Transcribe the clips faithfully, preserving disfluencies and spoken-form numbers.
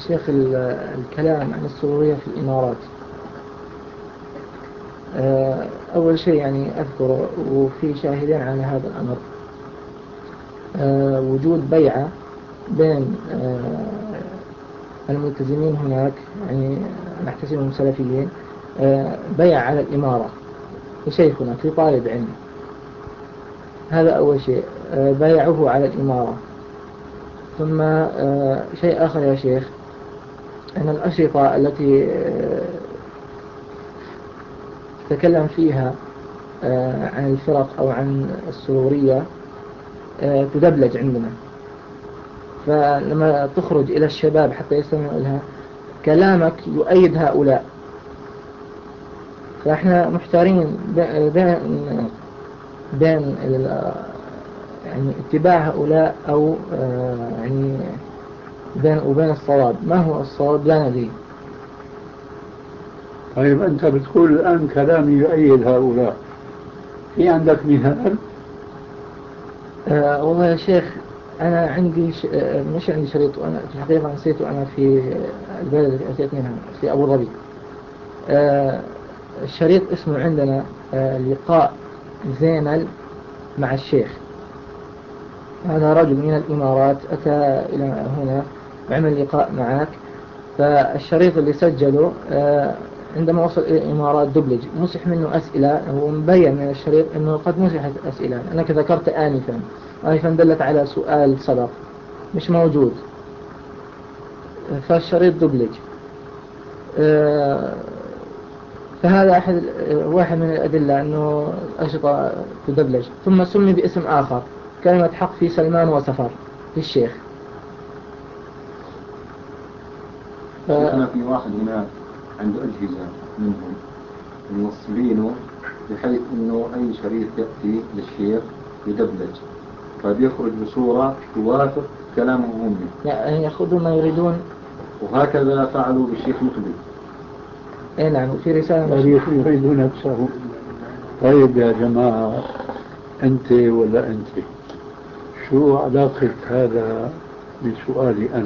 شيخ الكلام عن السرورية في الإمارات، أول شيء يعني أذكر وفي شاهدين على هذا الأمر، وجود بيعة بين الملتزمين هناك، يعني نحتسبهم سلفيين، بيع على الإمارة لشيخنا في طالب علم. هذا أول شيء، بيعه على الإمارة. ثم شيء آخر يا شيخ، أن الأشرطة التي تتكلم فيها عن الفرق أو عن السرورية تدبلج عندنا، فلما تخرج إلى الشباب حتى يستمعوا لها كلامك يؤيد هؤلاء، فإحنا محتارين بين بين يعني اتباع هؤلاء أو يعني بين وبين الصواب. ما هو الصواب لا ندري. طيب أنت بتقول الآن كلامي يؤيد هؤلاء، في عندك مثال؟ آه والله يا شيخ أنا عندي ش... مش عندي شريط، وأنا في الحقيقة نسيته، أنا في البلد التي أتيت منها في أبو ظبي. آه الشريط اسمه عندنا آه لقاء زينل مع الشيخ. هذا رجل من الإمارات أتى إلى هنا وعمل لقاء معك، فالشريط اللي سجله آه عندما وصل إلى الإمارات دبلج، مسح منه أسئلة، ومبين من الشريط أنه قد مسحت أسئلة أنك ذكرت آنفا آنفا دلت على سؤال سبق مش موجود، فالشريط دبلج. فهذا أحد واحد من الأدلة أنه الأشرطة تدبلج. ثم سمي باسم آخر، كلمة حق في سلمان وسفر للشيخ. ف... أنا في واحد هناك عنده أجهزة منهم موصلينه بحيث أنه أي شريط يأتي للشيخ يدبلج، فبيخرج بصورة توافق كلامهم هم، يعني يأخذون ما يريدون. وهكذا فعلوا بالشيخ مقبل. اي نعم، وفي رسالة يريدون نفسه. طيب يا جماعة، أنت ولا أنت، شو علاقة هذا بسؤالي أنا؟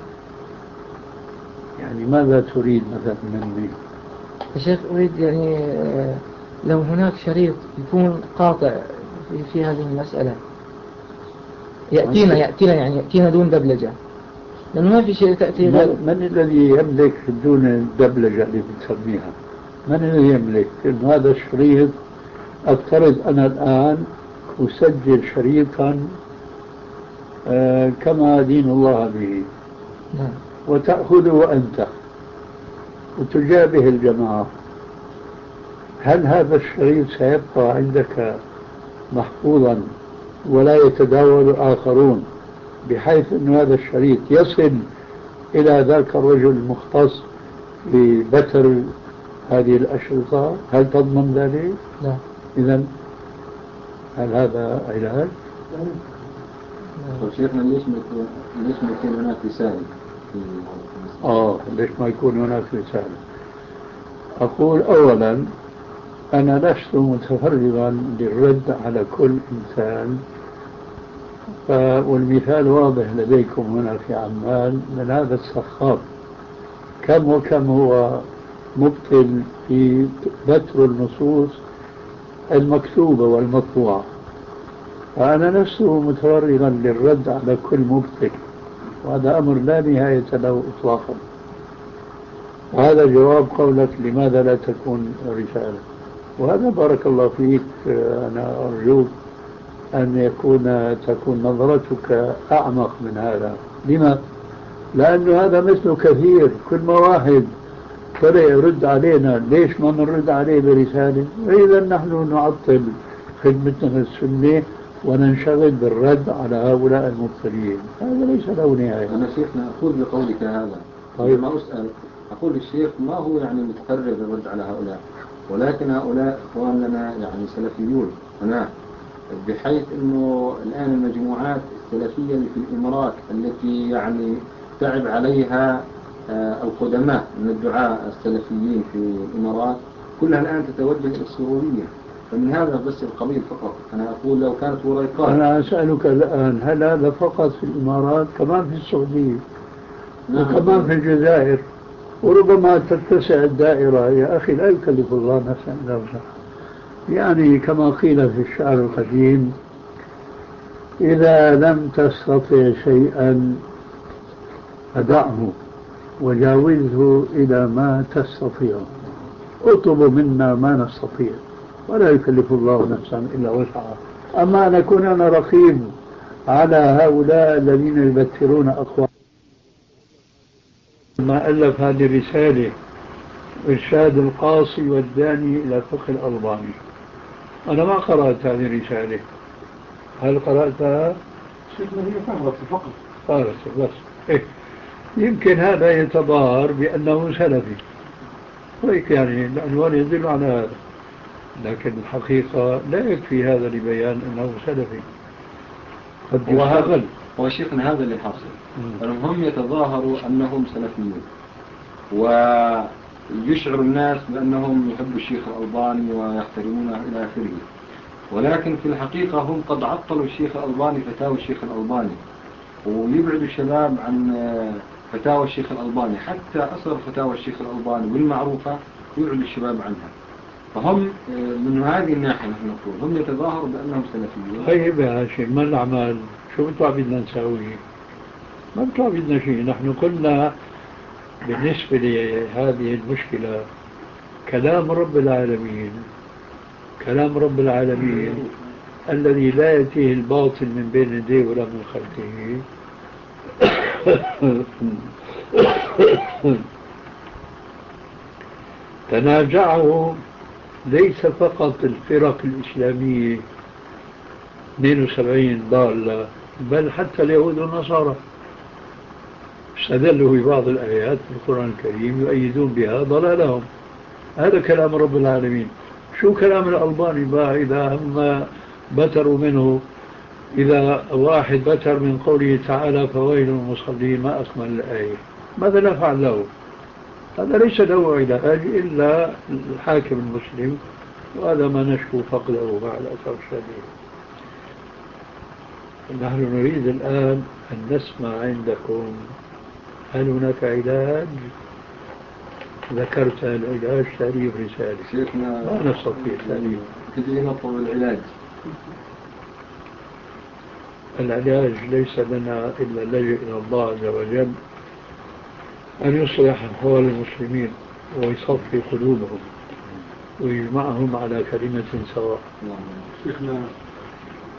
يعني ماذا تريد مثلا مني؟ يا شيخ أريد يعني لو هناك شريط يكون قاطع في, في هذه المسألة يأتينا يأتينا يعني يأتينا دون دبلجة، لأنه ما في شيء تأتي. من, من الذي يملك دون الدبلجة اللي بتسميها؟ من الذي يملك إنه هذا الشريط أفترض أنا الآن أسجل شريطا آه كما دين الله به، نعم، وتأخذه أنت وتجابه الجماعة، هل هذا الشريط سيبقى عندك محفوظا ولا يتداول الآخرون بحيث أن هذا الشريط يصل إلى ذاك الرجل المختص ببتر هذه الأشرطة؟ هل تضمن ذلك؟ لا. إذن هل هذا علاج؟ طيب شيخنا، ليش ما يكون ليش ما يكون هناك رسالة؟ آه ليش ما يكون هناك رسالة؟ أقول أولا أنا لست متفرغا للرد على كل إنسان، والمثال واضح لديكم هنا في عمان من هذا السخاف كم وكم هو مبطل في بتر النصوص المكتوبة والمطبوعة، فأنا لست متفرغا للرد على كل مبطل، وهذا أمر لا نهاية له إطلاقا. وهذا جواب قولك لماذا لا تكون رسالة، وهذا بارك الله فيك أنا أرجوك أن يكون تكون نظرتك أعمق من هذا. لما؟ لأنه هذا مثل كثير، كل ما واحد طلع يرد علينا ليش ما نرد عليه برسالة؟ إذا نحن نعطل خدمتنا السنة وننشغل بالرد على هؤلاء المبتلين، هذا ليس له نهاية. أنا شيخنا أقول بقولك هذا، طيب ما أسأل أقول للشيخ ما هو يعني متفرغ للرد على هؤلاء، ولكن هؤلاء إخوان لنا يعني سلفيون هناك، بحيث أنه الآن المجموعات السلفية اللي في الإمارات التي يعني تعب عليها القدماء من الدعاء السلفيين في الإمارات كلها الآن تتوجه إلى السرورية، فمن هذا بس القبيل فقط. أنا أقول لو كانت وريقات. أنا أسألك الآن، هل هذا فقط في الإمارات؟ كمان في السعودية وكمان في الجزائر، وربما تتسع الدائرة. يا أخي لا يكلف الله نفسا إلا وسعها. يعني كما قيل في الشعر القديم: إذا لم تستطع شيئا فدعه وجاوزه إلى ما تستطيع، اطلب منا ما نستطيع ولا يكلف الله نفسا إلا وسعها. أما أن أكون أنا رقيب على هؤلاء الذين يبترون أقوام. ما ألف هذه الرسالة إرشاد القاصي والداني إلى فقه الألباني، أنا ما قرأت هذه الرسالة. هل قرأتها؟ شيخنا هي فهمت فقط. قرأت بس. إيه. يمكن هذا يتظاهر بأنه سلفي، وهيك يعني العنوان يدل على هذا، لكن الحقيقة لا يكفي هذا لبيان أنه سلفي. قد يشتغل. هو شيخنا هذا اللي حاصل، أنهم يتظاهروا أنهم سلفيون ويشعر الناس بأنهم يحبوا الشيخ الألباني ويحترمونه إلى آخره، ولكن في الحقيقة هم قد عطلوا الشيخ الألباني، فتاوى الشيخ الألباني، ويبعدوا الشباب عن فتاوى الشيخ الألباني، حتى أصغر فتاوى الشيخ الألباني والمعروفة يبعدوا الشباب عنها. فهم من هذه الناحية نحن نقول هم يتظاهروا بأنهم سلفيون. طيب يا هاشم، ما الأعمال؟ شو بتوع بدنا نسوي؟ ما بتوع بدنا شيء. نحن قلنا بالنسبة لهذه المشكلة كلام رب العالمين، كلام رب العالمين الذي لا يأتيه الباطل من بين يديه ولا من خلفه. تنازعه ليس فقط الفرق الإسلامية اثنين وسبعين ضالة، بل حتى اليهود والنصارى استدلوا ببعض الآيات في القرآن الكريم يؤيدون بها ضلالهم. هذا كلام رب العالمين. شو كلام الألباني بقى إذا هم بتروا منه؟ إذا واحد بتر من قوله تعالى فويل المصلين ما أكمل الآية، ماذا نفعل له؟ هذا ليس له علاج إلا الحاكم المسلم، وهذا ما نشكو فقده مع الأسف الشديد. نحن نريد الآن أن نسمع عندكم هل هناك علاج؟ ذكرت العلاج تأليف رسالة. شيخنا ما نستطيع تأليف. كده نطلب العلاج. العلاج ليس لنا إلا اللجوء إلى الله عز وجل أن يصلح أحوال المسلمين ويصفي قلوبهم ويجمعهم على كلمة سواء. شيخنا